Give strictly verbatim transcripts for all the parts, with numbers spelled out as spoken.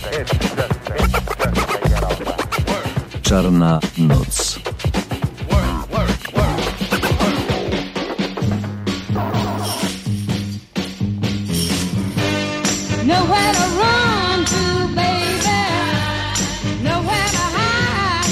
Czarna noc. Nowhere to run to, baby. Nowhere to hide.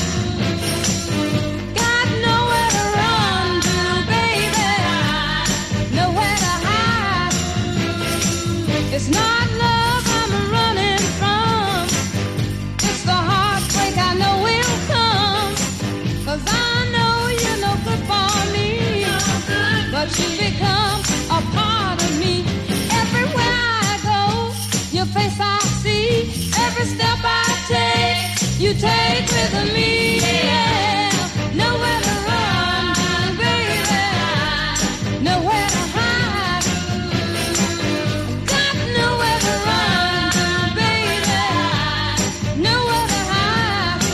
Got nowhere to run to, baby. Nowhere to hide. It's not love I'm running from. It's the heartbreak I know will come. 'Cause I know you're no good for me. But you become a part of me. Everywhere I go, your face I see, every step I take, you take with me. Yeah. Nowhere to run to, baby. Nowhere to hide. Got nowhere to run to, baby. Nowhere to hide.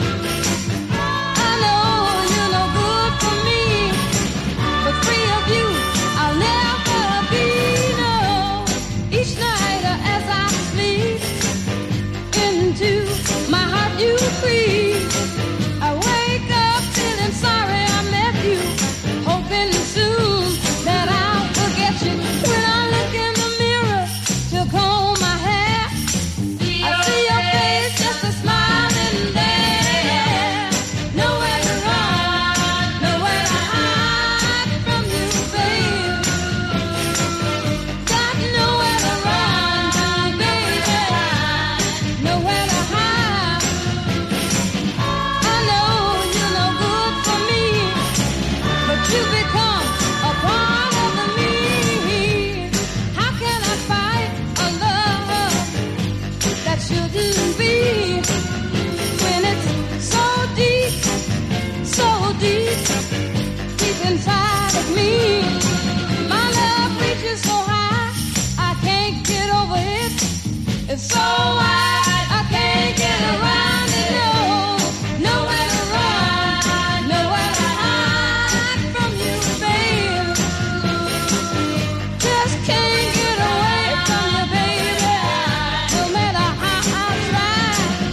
I know you're no good for me, but free of you, I'll never be. No, each night as I sleep, into my heart you creep. I wake up feeling sorry I met you, hoping soon that I'll forget you. When I look in the mirror to comb my hair, I see your face, just a smiling there. Nowhere to run, nowhere to hide from you, babe. Got nowhere to run to, baby. Nowhere to hide. I know you're no good for me, but you become a part of me. How can I fight a love that shouldn't be, when it's so deep, so deep, deep inside of me? My love reaches so high, I can't get over it. It's so wide, I can't get around it. No, nowhere to run, nowhere to hide from you, babe. Just can't get away from you, baby. No matter how I try,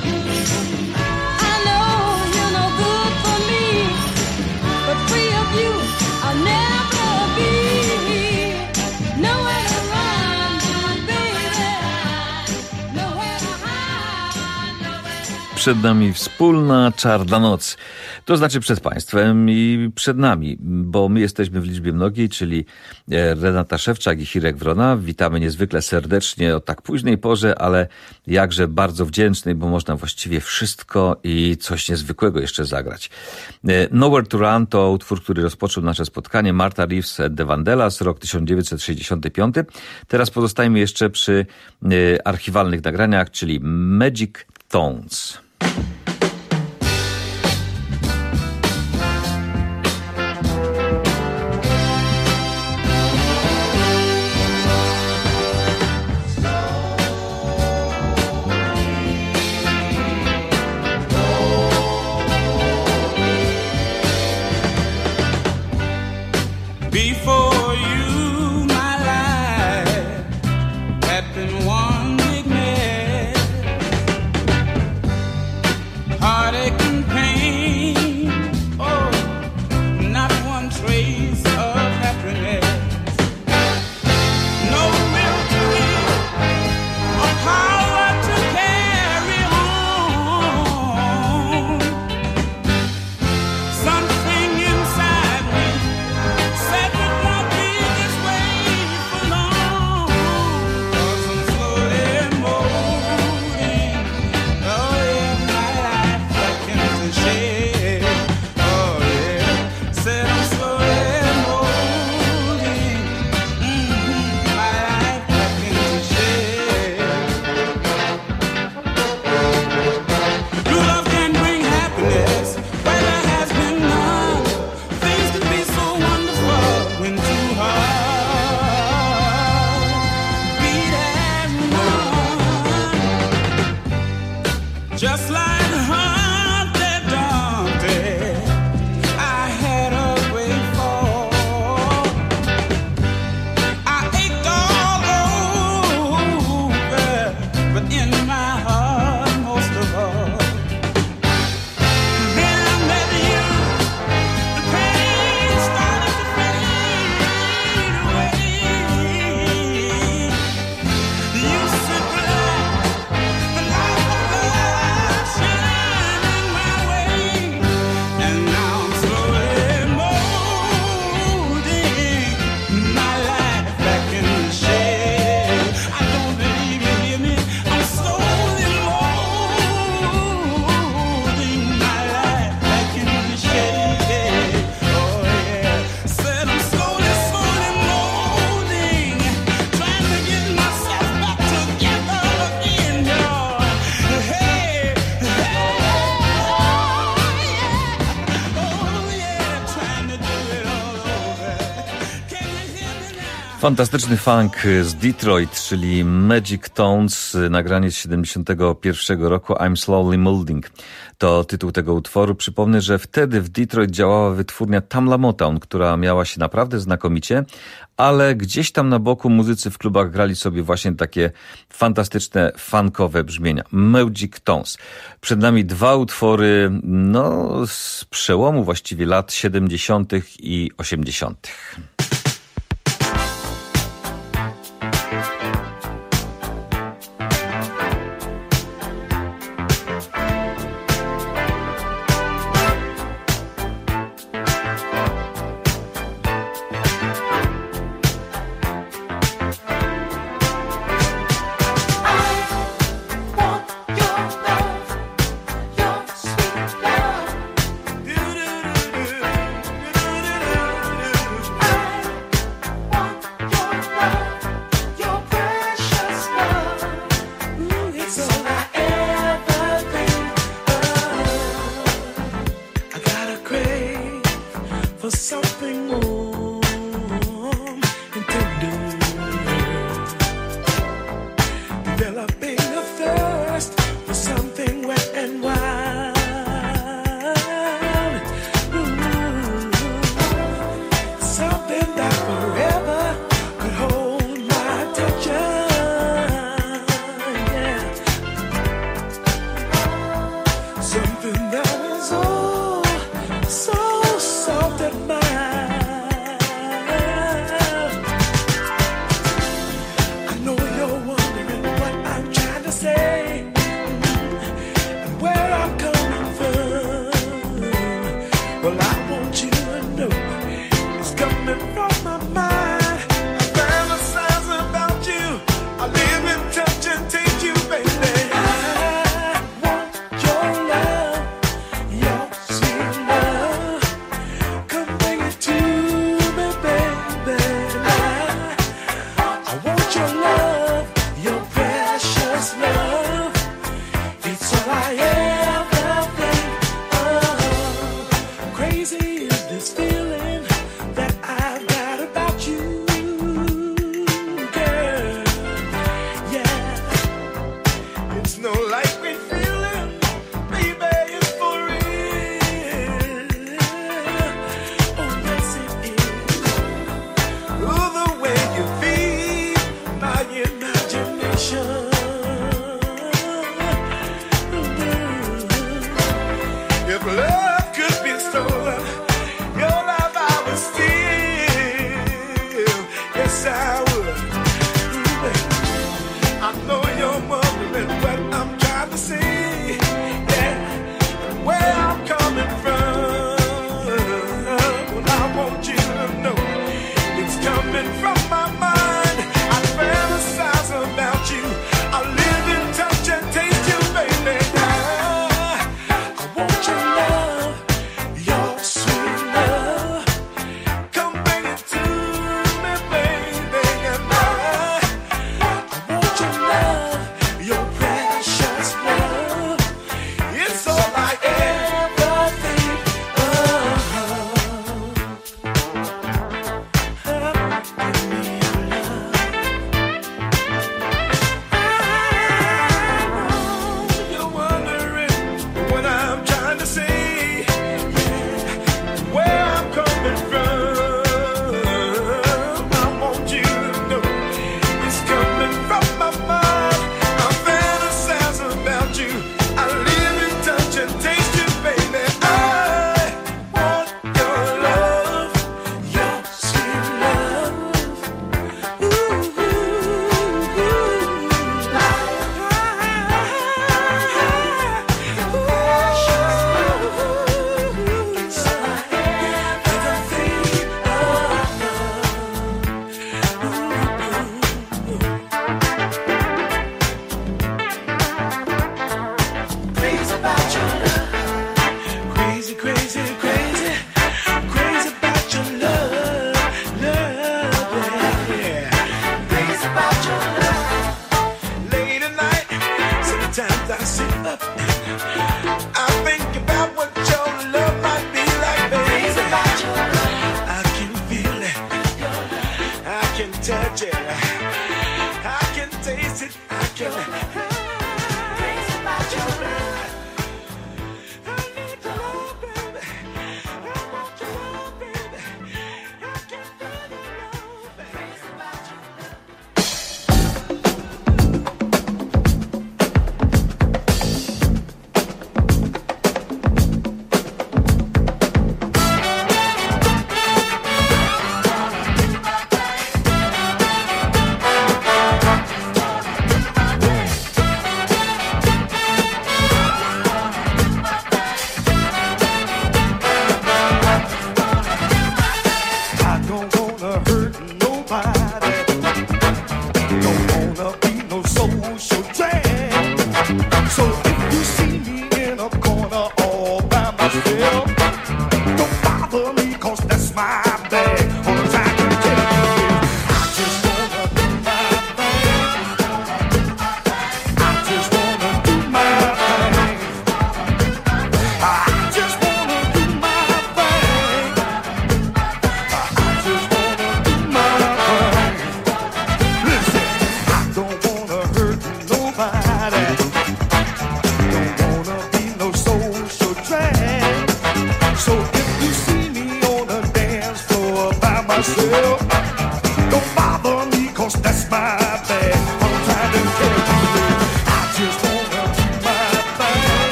I know you're no good for me, but free of you, I'll never be. Nowhere to run to, baby. Nowhere to hide. Przed nami wspólna czarna noc. To znaczy przed państwem i przed nami, bo my jesteśmy w liczbie mnogiej, czyli Renata Szewczak i Hirek Wrona. Witamy niezwykle serdecznie o tak późnej porze, ale jakże bardzo wdzięcznej, bo można właściwie wszystko i coś niezwykłego jeszcze zagrać. Nowhere to Run to utwór, który rozpoczął nasze spotkanie. Martha Reeves and the Vandellas, rok tysiąc dziewięćset sześćdziesiąty piąty. Teraz pozostajemy jeszcze przy archiwalnych nagraniach, czyli Magic Tones. Before you, my life had been one big mess. Fantastyczny funk z Detroit, czyli Magic Tones, nagranie z siedemdziesiątego pierwszego roku, I'm Slowly Molding. To tytuł tego utworu. Przypomnę, że wtedy w Detroit działała wytwórnia Tamla Motown, która miała się naprawdę znakomicie, ale gdzieś tam na boku muzycy w klubach grali sobie właśnie takie fantastyczne, funkowe brzmienia. Magic Tones. Przed nami dwa utwory, no, z przełomu właściwie lat siedemdziesiątych i osiemdziesiątych. Coming from my mind, I fantasize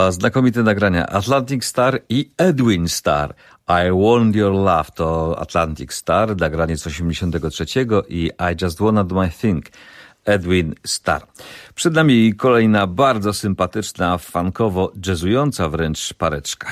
Dwa znakomite nagrania, Atlantic Star i Edwin Starr. I Want Your Love to Atlantic Star, nagranie z osiemdziesiątego trzeciego i I Just Wanna Do My Thing, Edwin Starr. Przed nami kolejna bardzo sympatyczna, funkowo-jazzująca wręcz pareczka.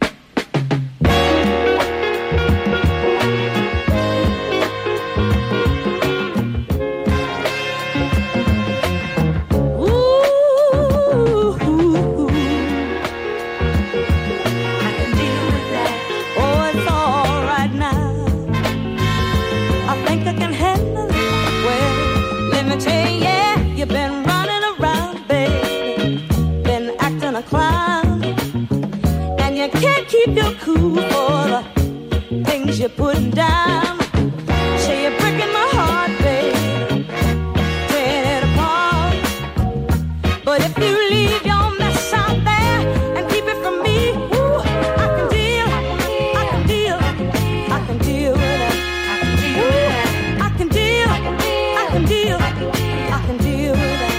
Keep your cool for the things you're putting down. Say you're breaking my heart, babe, tearing it apart. But if you leave your mess out there and keep it from me, ooh, I can deal, I can deal, I can deal with it. Ooh, I can deal, I can deal, I can deal with it.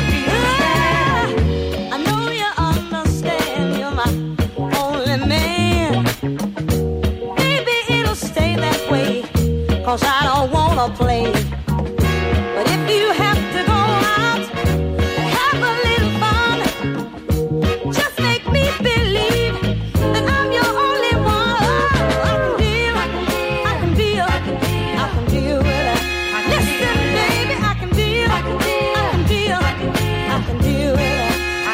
I know you understand, you're my only man. Maybe it'll stay that way, 'cause I don't wanna play. But if you have to go out and have a little fun, just make me believe that I'm your only one. I can deal, I can deal, I can deal with it. Listen, baby, I can deal, I can deal, I can deal with it.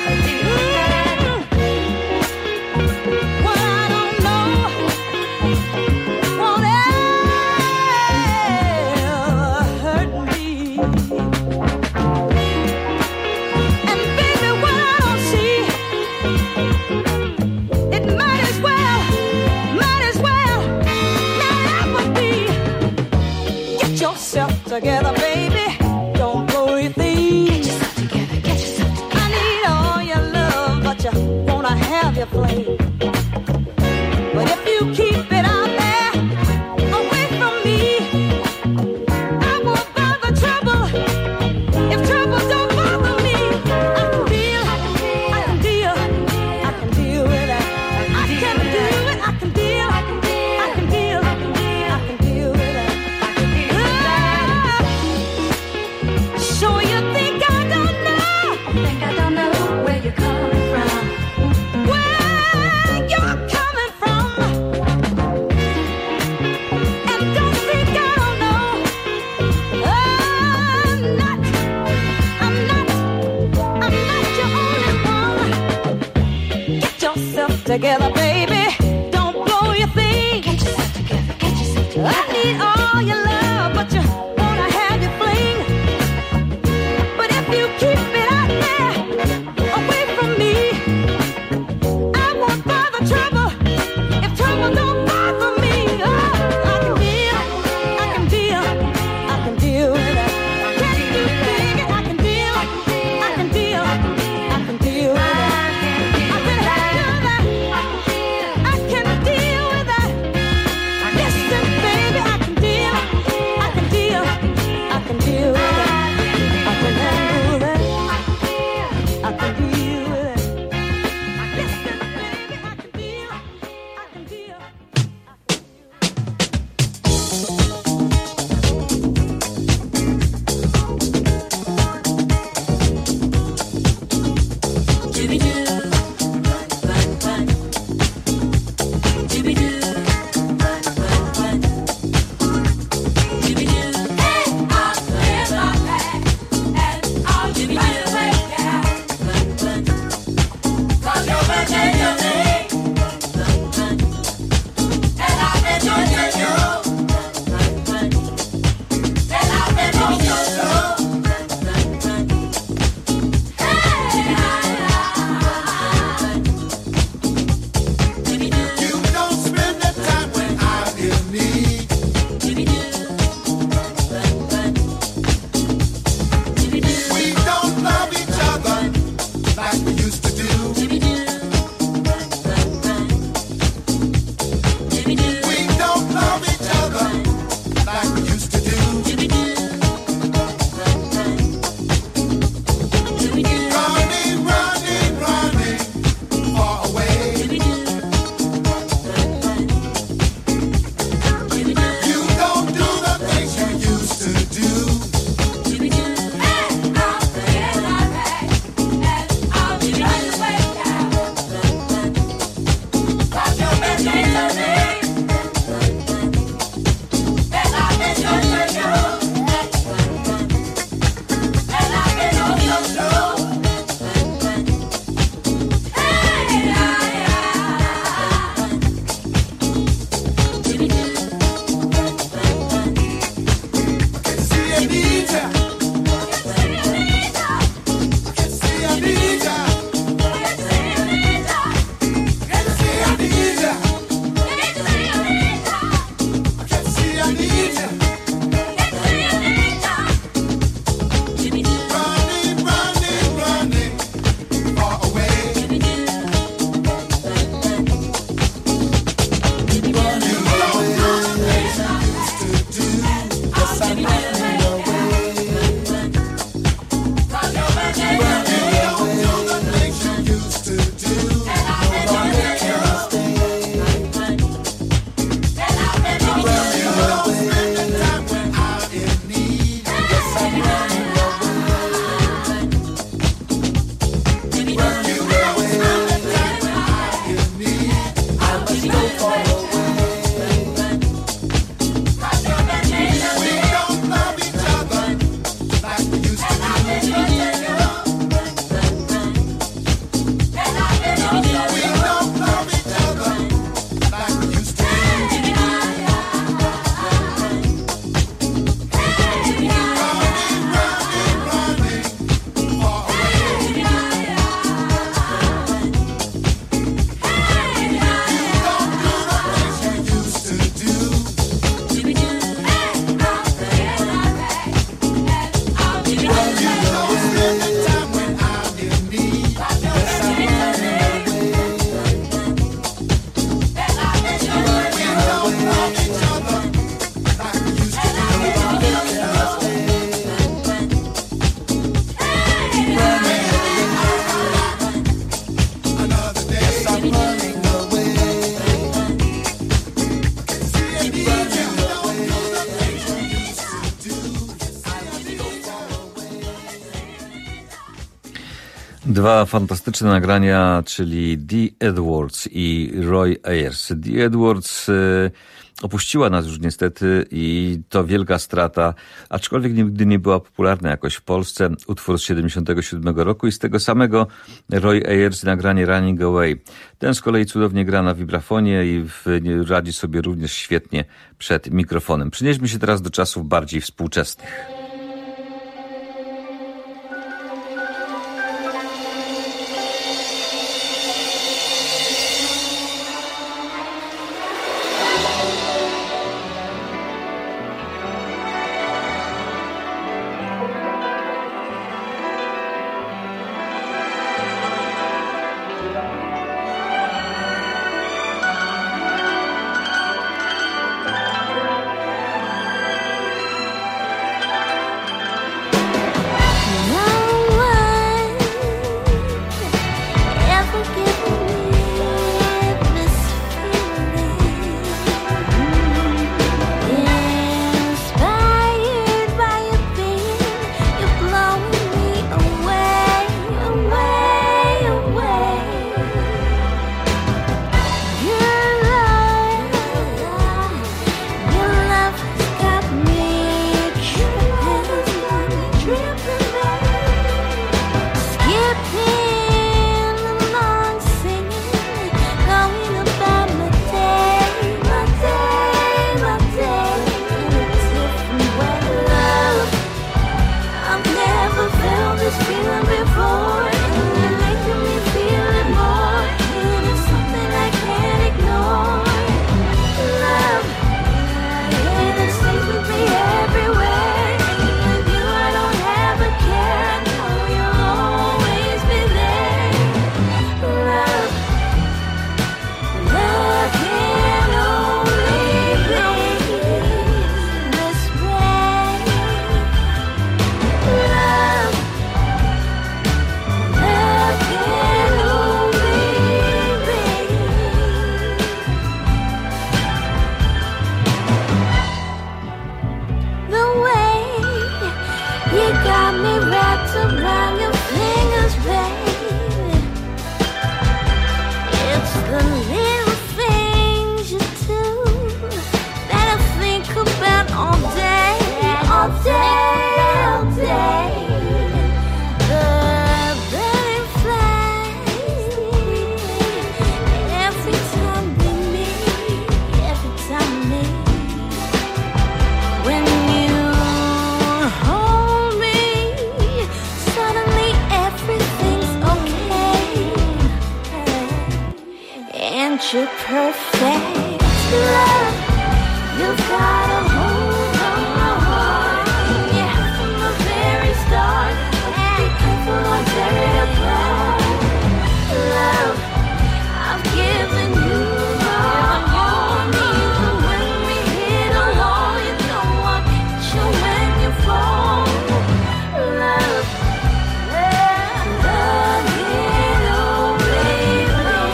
Together, baby, don't blow your thing. Get yourself together, get yourself together. I need all your love, but you wanna have your flame. But if you keep it out there, away from me, I won't bother trouble. If trouble don't bother me, I can deal, I can deal, I can deal with it. I can do it, I can deal, I can deal, I can deal with it. So you think I don't know? Think I don't know where you're coming from? Where you're coming from? And don't think I don't know. I'm not, I'm not, I'm not your only one. Get yourself together, baby. Don't blow your thing. Get yourself together, get yourself together. I need all your love, but you wanna have your fling. But if you keep it out there, away from me, I won't bother trouble. If trouble don't bother me, oh, I can deal, I can deal, I can deal with it. Can you dig it? I can deal, I can deal, I can deal with it. I can handle that. I can deal with that. Listen, baby, I can deal, I can deal. Dwa fantastyczne nagrania, czyli Dee Edwards i Roy Ayers. Dee Edwards y, opuściła nas już niestety i to wielka strata, aczkolwiek nigdy nie była popularna jakoś w Polsce. Utwór z siedemdziesiątego siódmego roku i z tego samego Roy Ayers nagranie Running Away. Ten z kolei cudownie gra na wibrafonie i w, radzi sobie również świetnie przed mikrofonem. Przenieśmy się teraz do czasów bardziej współczesnych.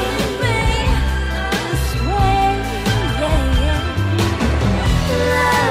Love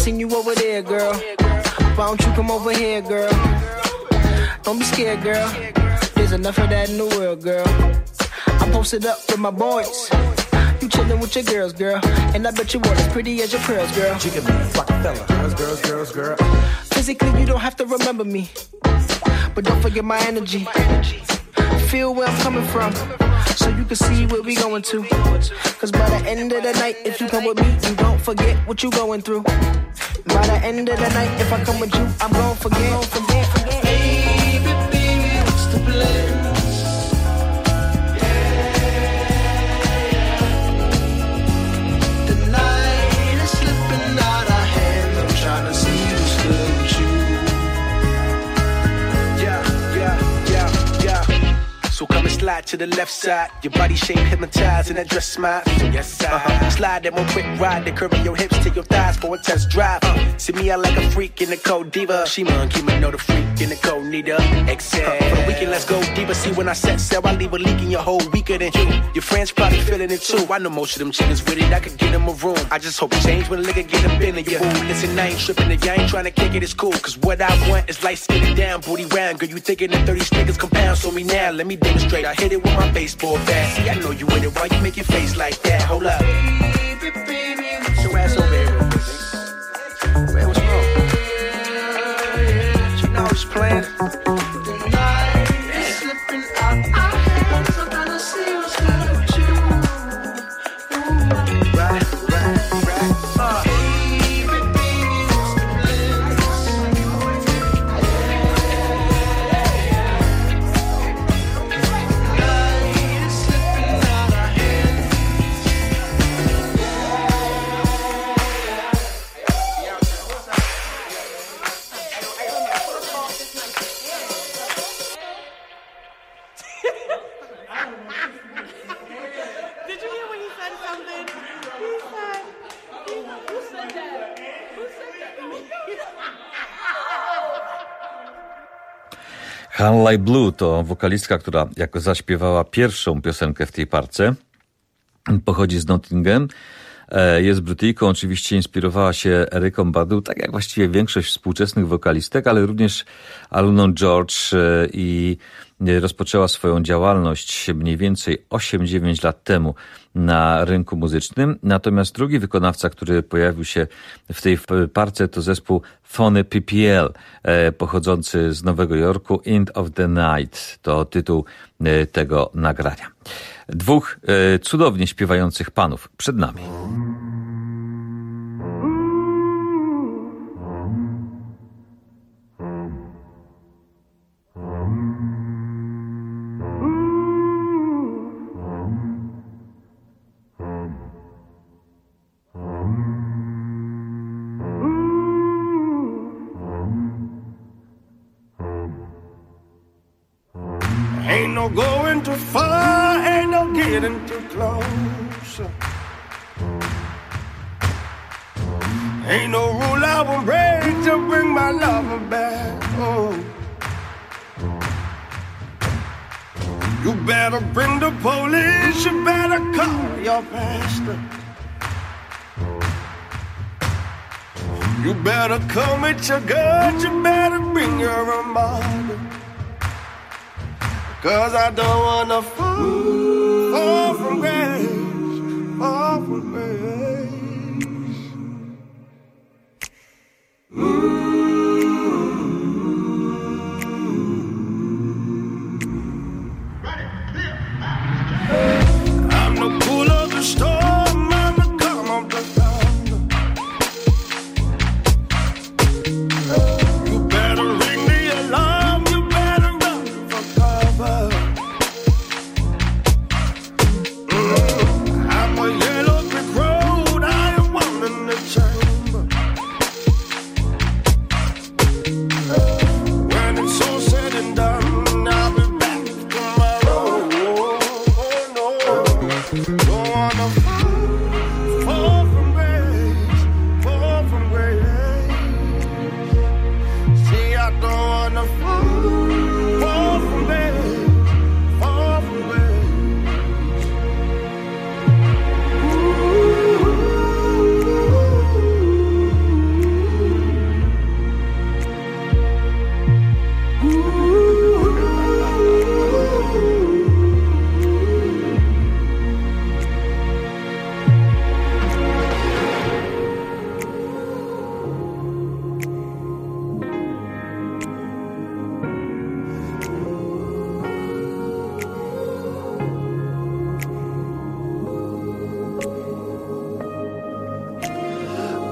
seen you over there, girl. Why don't you come over here, girl? Don't be scared, girl. There's enough of that in the world, girl. I posted up with my boys. You chillin' with your girls, girl. And I bet you are as pretty as your pearls, girl. Jigga me, Rockefeller. Girls, girls, girls, girl. Physically, you don't have to remember me. But don't forget my energy. Feel where I'm coming from. So you can see where we going to. Cause by the end of the night, if you come with me, you don't forget what you going through. By the end of the night, if I come with you, I'm gon' forget, gon' forget, forget. Baby, baby, what's the plan? So come and slide to the left side. Your body shape hypnotized in that dress smile. Yes, I uh-huh. Slide that one quick ride. They curving your hips to your thighs for a test drive. Uh, see me out like a freak in the cold diva. She monkey, me know the freak in the cold neither. Except uh, for the weekend, let's go deeper. See when I set sail, I leave a leak in your whole weaker than you. Your friends probably feeling it too. I know most of them chickens with it. I could get them a room. I just hope it change when a nigga get up in it. Yeah. Ooh, listen, I ain't tripping. If you ain't trying to kick it, it's cool. Cause what I want is light skin down, booty round. Girl, you thinking that thirty niggas compound. So me now, let me demonstrate. I hit it with my baseball bat. See, I know you with it. Why you make your face like that? Hold up. Baby, baby, Get your ass over here real quick. Man, what's wrong? You know I was playing. the night is slipping out our hands. I'm trying to see what's good with you. Ooh. Right, right, right. Uh. Baby, baby, what's the plan? Night is slipping out our hands. Did you hear when he said something? He said, who said that? Who said that? Hanley Blue to wokalistka, która jako zaśpiewała pierwszą piosenkę w tej parce. Pochodzi z Nottingham. E, Jest Brytyjką, oczywiście inspirowała się Eryką Badu, tak jak właściwie większość współczesnych wokalistek, ale również Aluną George e, i rozpoczęła swoją działalność mniej więcej osiem dziewięć lat temu na rynku muzycznym. Natomiast drugi wykonawca, który pojawił się w tej parce, to zespół Phony P P L, e, pochodzący z Nowego Jorku. End of the Night to tytuł e, tego nagrania. Dwóch e, cudownie śpiewających panów przed nami. Ain't no going too far, ain't no getting too close. Ain't no rule I will break to bring my lover back home. You better bring the police, you better call your pastor. You better come with your guns, you better bring your remote. Cause I don't wanna fall, fall from grace, fall from grace. I'm the cool of the storm, I'm the calm of the thunder. You better ring the alarm, you better run for cover.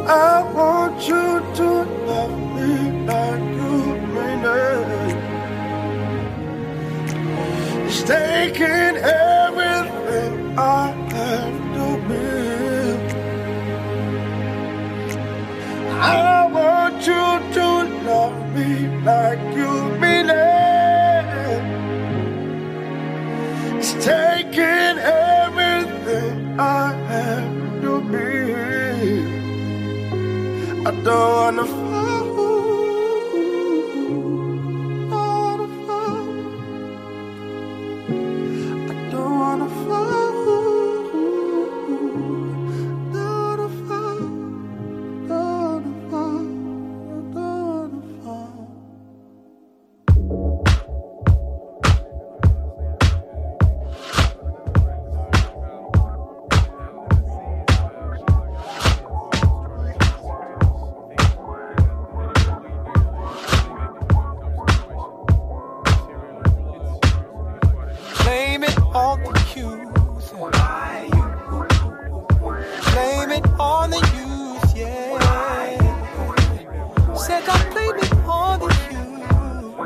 I want you to love me like you mean it. It's taking everything I have to be. I want you to love me like you mean it. It's taking everything I have to be. I don't wanna fall, wanna fall. I don't wanna fall, wanna fall, wanna fall, wanna fall. Blame it on the youth. Blame it on the youth, yeah. Said I blame it on the youth.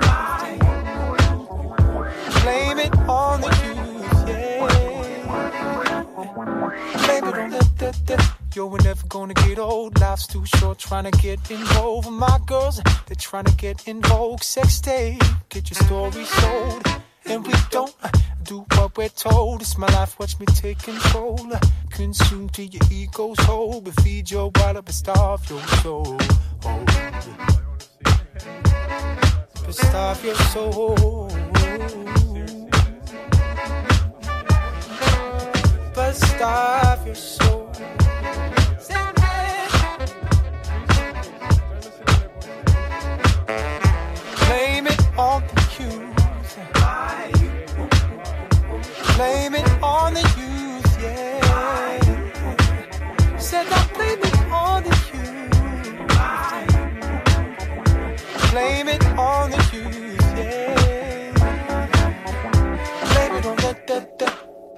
Blame it on the youth, yeah. Blame it on the, the, the. Yo, we're never gonna get old. Life's too short trying to get involved. And my girls, they're trying to get in vogue. Sex tape, get your story sold. And we don't uh, do what we're told. It's my life, watch me take control. Uh, consume till your ego's whole. But feed your wallet, but starve your soul. Oh. But starve your soul. But starve your soul. Blame it on the youth. Blame it on the youth, yeah. Said I blame it on the youth. Blame it on the youth, yeah. Blame it on the, the, the.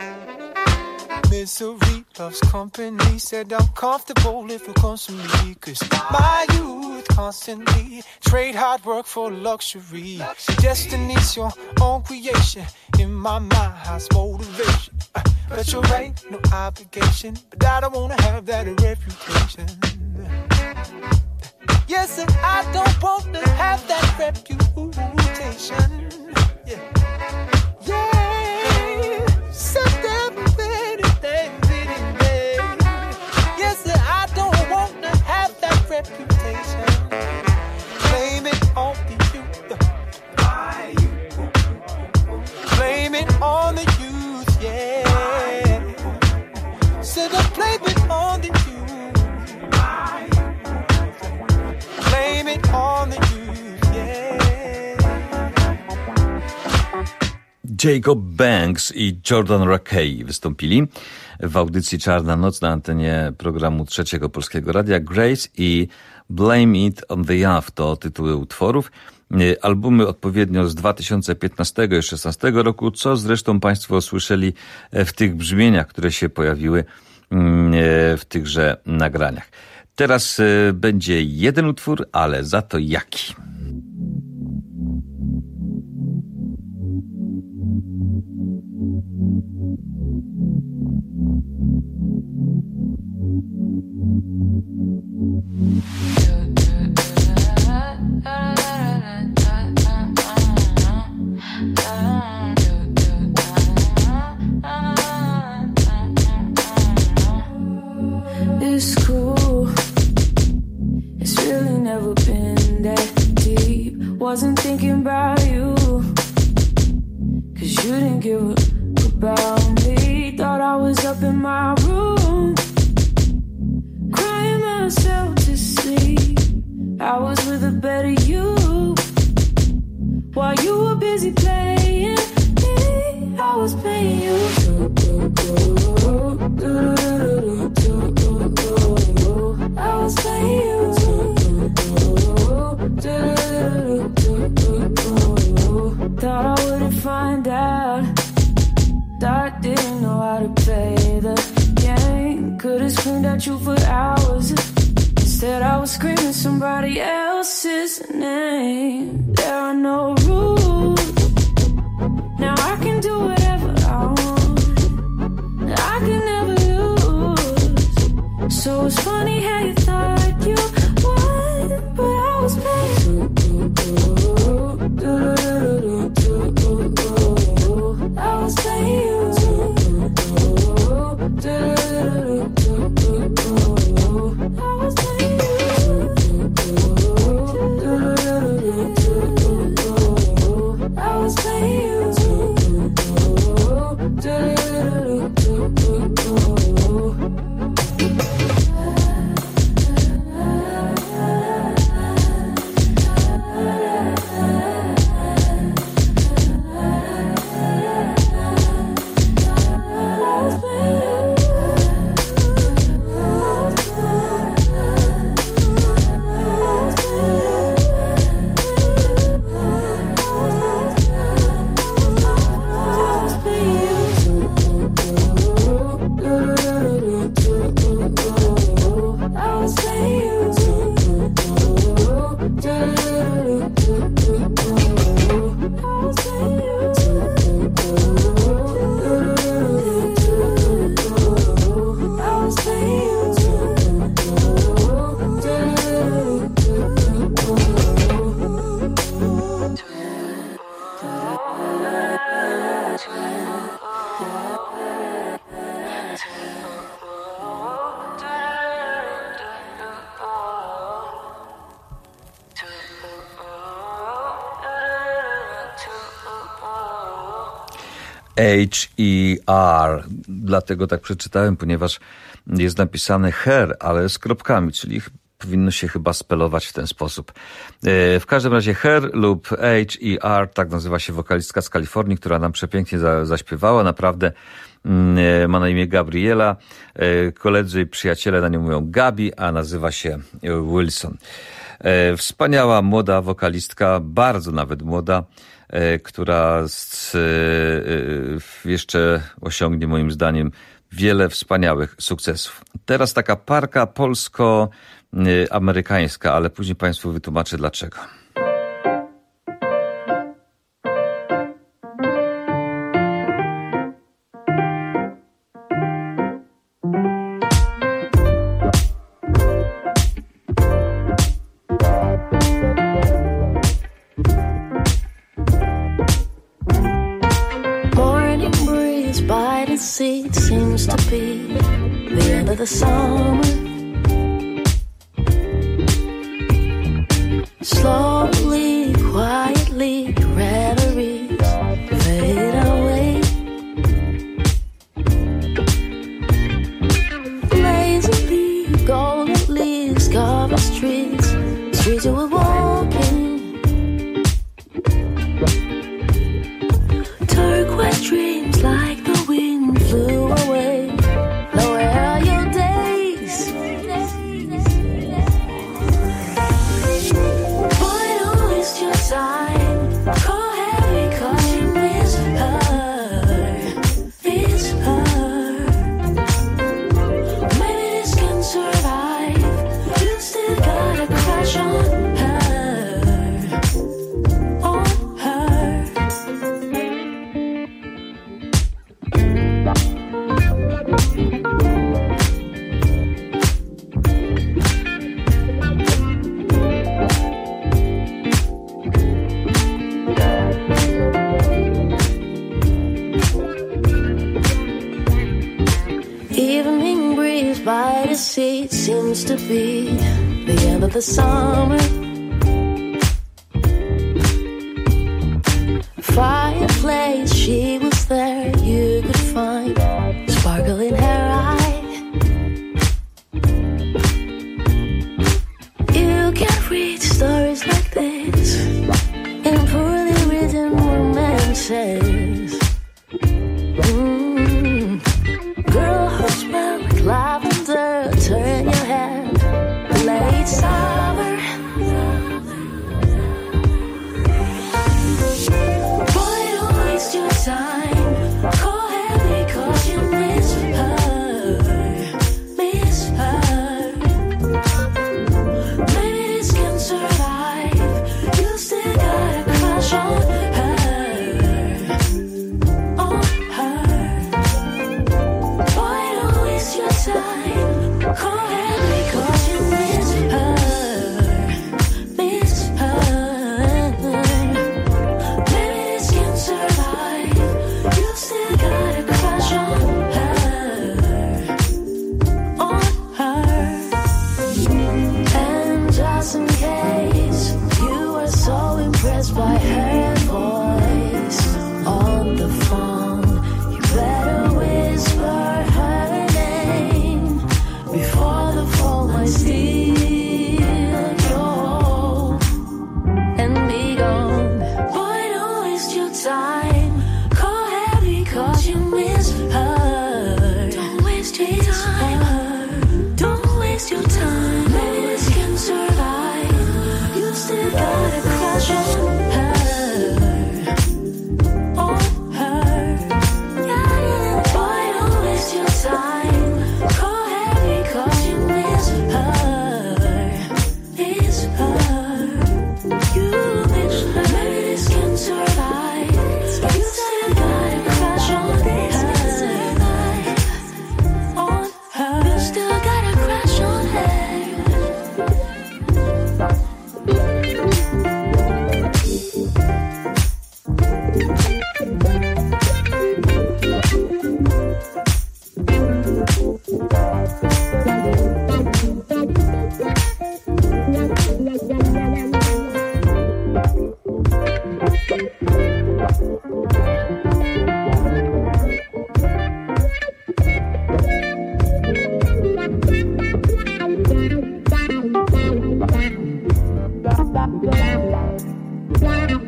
Misery loves company. Said I'm comfortable if it comes to me. Cause my youth constantly trade hard work for luxury. Destiny's your own creation. In my mind has motivation. Uh, but you're right, no obligation. But I don't wanna have that reputation. Yes, and I don't want to have that reputation. Yeah. Yeah. So damn baby, baby, baby. Yes, and I don't want to have that reputation. Blame it on the youth. Blame it on the youth, yeah. Said I blame it on the youth. Blame it on the youth, yeah. Jacob Banks i Jordan Rakei wystąpili w audycji Czarna Noc na antenie programu Trzeciego Polskiego Radia. Grace i Blame It on the Youth to tytuły utworów. Albumy odpowiednio z dwa tysiące piętnastego i szesnastego roku, co zresztą Państwo słyszeli w tych brzmieniach, które się pojawiły w tychże nagraniach. Teraz będzie jeden utwór, ale za to jaki? It's cool. It's really never been that deep. Wasn't thinking about you, cause you didn't give a about me. Thought I was up in my room, crying myself to sleep. I was with a better you, while you were busy playing me. I was playing you. I was playing you. Thought I wouldn't find out. Thought I didn't know how to play the game. Could've screamed at you for hours. Instead I was screaming somebody else's name. There are no rules. Now I can do whatever I want. I can never lose. So it's funny how you thought you would, but I was playing. I was playing you. H E R, dlatego tak przeczytałem, ponieważ jest napisane her, ale z kropkami, czyli powinno się chyba spelować w ten sposób. W każdym razie her lub H E R, tak nazywa się wokalistka z Kalifornii, która nam przepięknie za, zaśpiewała, naprawdę ma na imię Gabriela. Koledzy i przyjaciele na nią mówią Gabi, a nazywa się Wilson. Wspaniała, młoda wokalistka, bardzo nawet młoda, która z, jeszcze osiągnie moim zdaniem wiele wspaniałych sukcesów. Teraz taka parka polsko-amerykańska, ale później Państwu wytłumaczę dlaczego. It seems to be the end of the summer. Slowly, quietly, reveries fade away. Lazily, golden leaves cover streets, streets you were walking. Turquoise dreams like the wind flew away. Now where are your days? Boy, don't waste your time. Call Harry, cause you miss her. Miss her. Maybe this can survive. You still got a crush on her. On her. Evening breeze by the sea seems to be the end of the summer. Fireplace, she was there, you could find sparkle in her eye. You can't read stories like this in poorly written romances. Mm. Girl who smell like lavender, turn your head, late summer. Boy, don't waste your time. Call Harry, cause you miss her. Miss her.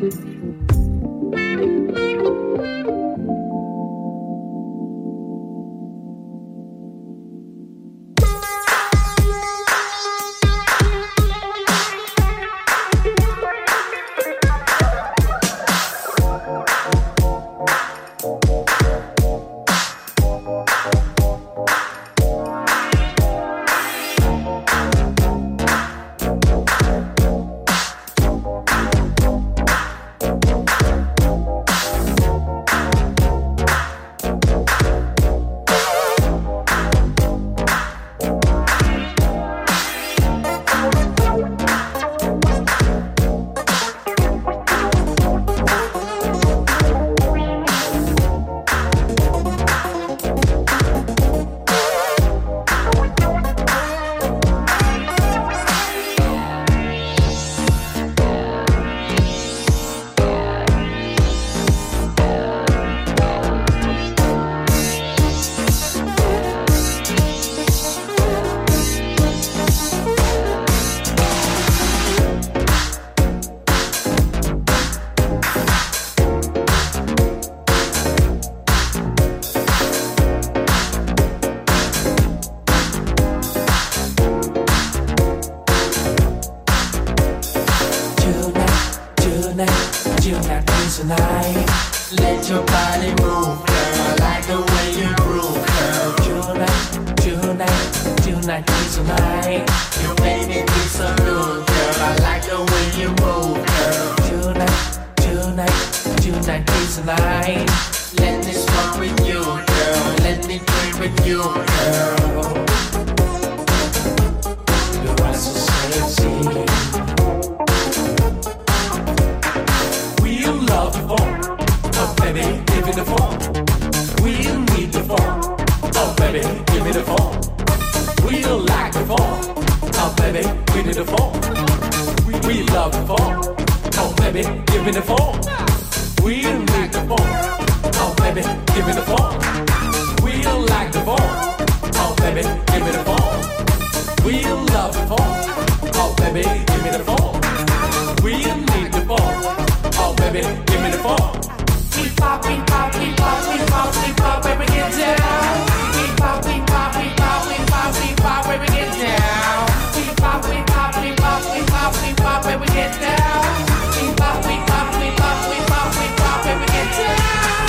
tonight. Let your body move, girl. I like the way you groove, girl. Tonight, tonight, tonight is tonight. You make me feel so good, girl. I like the way you move, girl. Tonight, tonight, tonight is tonight. Let me smoke with you, girl. Let me drink with you, girl. Your eyes so sexy. Love the phone, oh baby, give me the phone. We need the phone, oh baby, give me the phone. We don't like the phone, oh baby, we need the phone. We, we love the phone, oh baby, give me the phone. We need the phone, oh baby, give me the phone. We don't like the phone, oh baby, give me the phone. We love the phone, oh baby, give me the phone. We need the phone. Oh baby, give me the phone. We pop, we pop, we pop, we pop, we pop, baby, get down. We pop, we pop, we pop, we pop, we pop, baby, get down. We pop, we pop, we pop, we pop, we pop, baby, get down. We pop, we pop, we pop, we pop, we pop, baby, get down.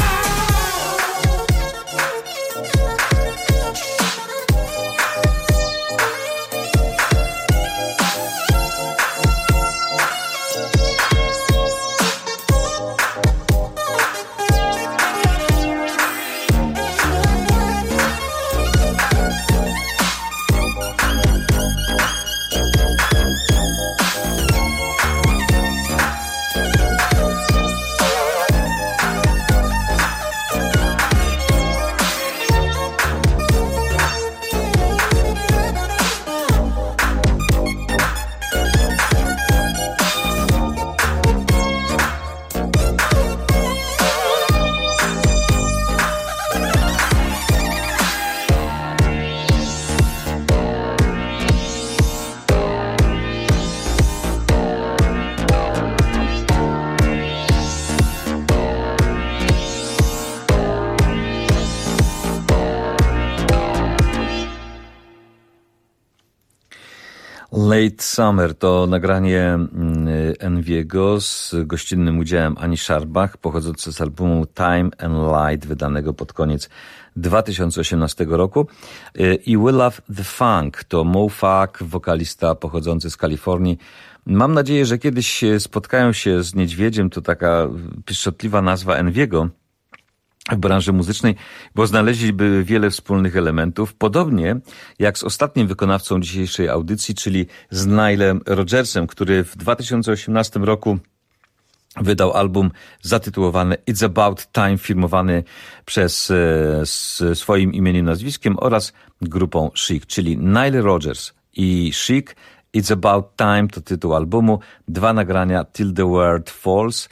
Late Summer to nagranie Enviego z gościnnym udziałem Ani Sharbach, pochodzące z albumu Time and Light, wydanego pod koniec dwa tysiące osiemnastego roku. I We Love the Funk to Mo Funk, wokalista pochodzący z Kalifornii. Mam nadzieję, że kiedyś spotkają się z Niedźwiedziem, to taka pieszczotliwa nazwa Enviego w branży muzycznej, bo znaleźliby wiele wspólnych elementów, podobnie jak z ostatnim wykonawcą dzisiejszej audycji, czyli z Nilem Rodgersem, który w dwa tysiące osiemnastym roku wydał album zatytułowany It's About Time, firmowany przez z swoim imieniem, nazwiskiem oraz grupą Chic, czyli Nile Rodgers i Chic. It's About Time to tytuł albumu, dwa nagrania Till the World Falls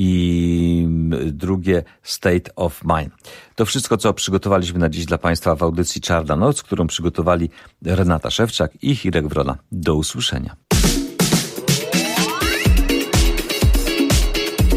i drugie State of Mind. To wszystko, co przygotowaliśmy na dziś dla Państwa w audycji Czarna Noc, którą przygotowali Renata Szewczak i Hirek Wrona. Do usłyszenia.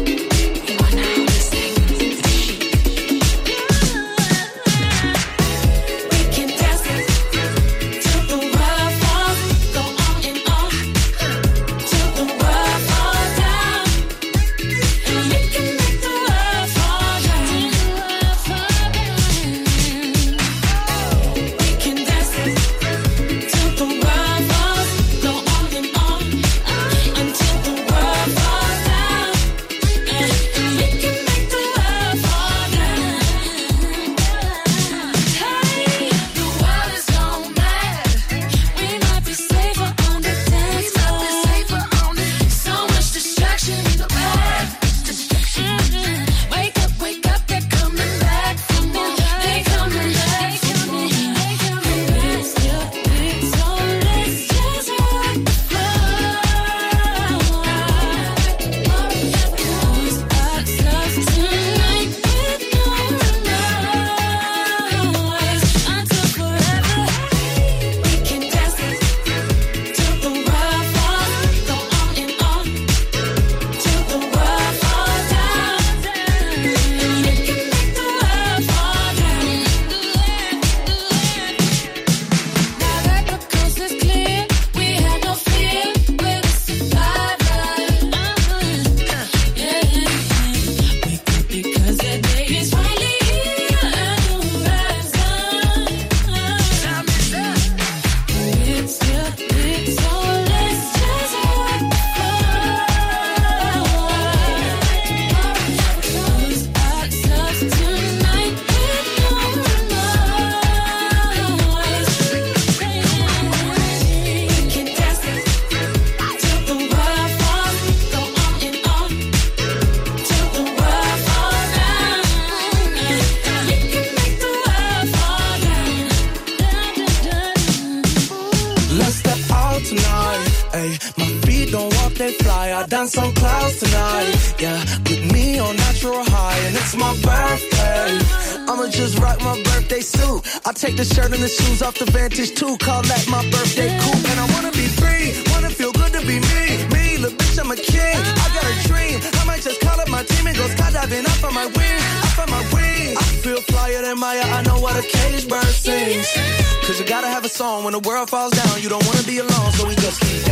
My feet don't walk, they fly. I dance on clouds tonight. Yeah, with me on natural high, and it's my birthday. I'ma just rock my birthday suit. I take the shirt and the shoes off the Vantage too. Call that my birthday coupe. And I wanna be free, wanna feel good to be me. Me, little bitch, I'm a king. I got a dream. I might just call up my team and go skydiving up on my wings, up on my wings. I feel flyer than Maya. I know what a cage bird sings. Cause you gotta have a song when the world falls down. You don't wanna be alone, so we just keep